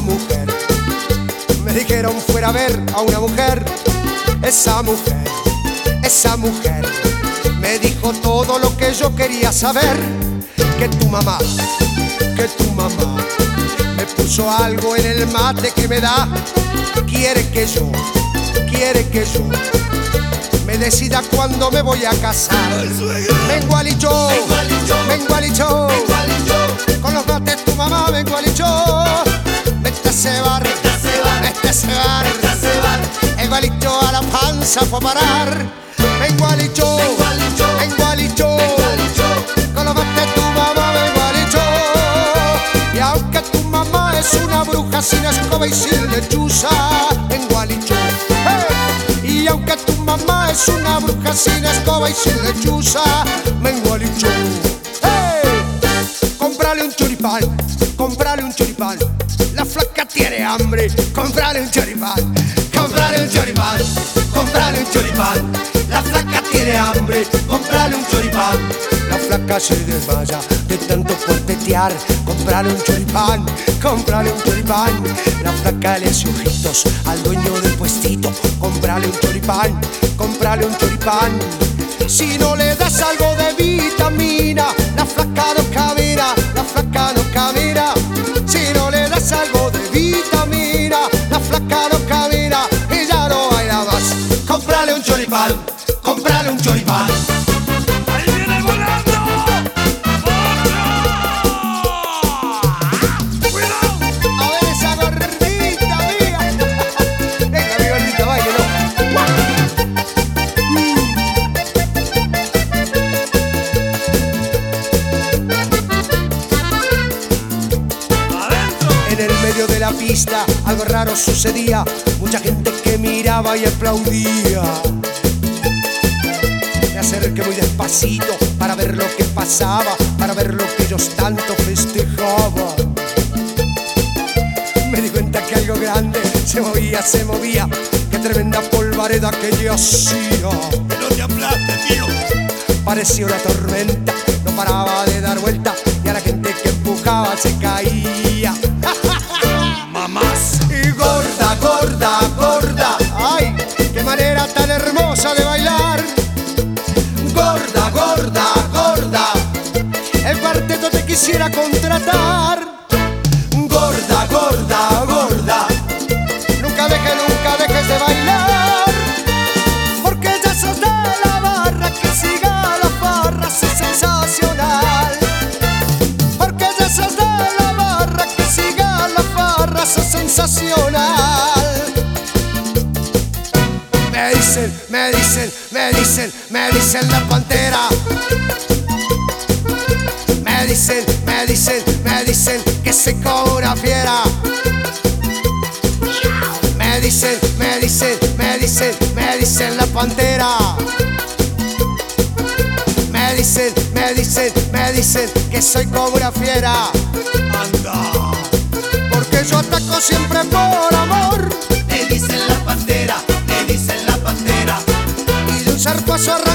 mujer. Me dijeron fuera a ver a una mujer. Esa mujer me dijo todo lo que yo quería saber. Que tu mamá me puso algo en el mate que me da. Quiere que yo me decida cuándo me voy a casar. Mengualicho, con los mates tu mamá, mengualicho. Vete a cebar, el gualicho a la panza fue a parar. Mengualicho, con los mates tu mamá, mengualicho. Y aunque tu mamá es una bruja sin escoba y sin lechuza, mengualicho. Y aunque tu mamá es una bruja sin escoba y sin lechuza, mengualicho. Comprale un choripán, la flaca tiene hambre. Comprale un choripán, la flaca tiene hambre. Comprale un choripán, la flaca se desmaya de tanto cortetear. Comprale un choripán, la flaca le hace ojitos al dueño del puestito. Comprale un choripán. Si no le das algo de vitamina, la flaca no camina. Si no le das algo de vitamina, la flaca no camina y ya no baila más. Comprale un choripán. ¡Ahí viene volando! ¡Cuidado! A ver esa gordita mía. Venga, mi gordita, baile, ¿no? ¡Adentro! En el medio de la pista algo raro sucedía. Mucha gente que miraba y aplaudía. Me acerqué muy despacito para ver lo que pasaba, para ver lo que ellos tanto festejaban. Me di cuenta que algo grande se movía. Qué tremenda polvareda que ella hacía. ¡No te aplaste, tío! Parecía una tormenta, no paraba de dar vuelta y a la gente que empujaba se caía. ¡Mamás! Y gorda, ay, qué manera tan hermosa de bailar. Gorda, el cuarteto te quisiera contratar. Gorda, nunca dejes de bailar, porque ya sos de la barra, que siga la farra, sos sensacional. Porque ya sos de la barra, que siga la farra, sos sensacional. Me dicen la pantera. Me dicen que se como una fiera. Me dicen la pantera. Me dicen que soy como una fiera. ¡Anda! Porque yo ataco siempre por amor. Me dicen la pantera. Y de un zarpazo arranco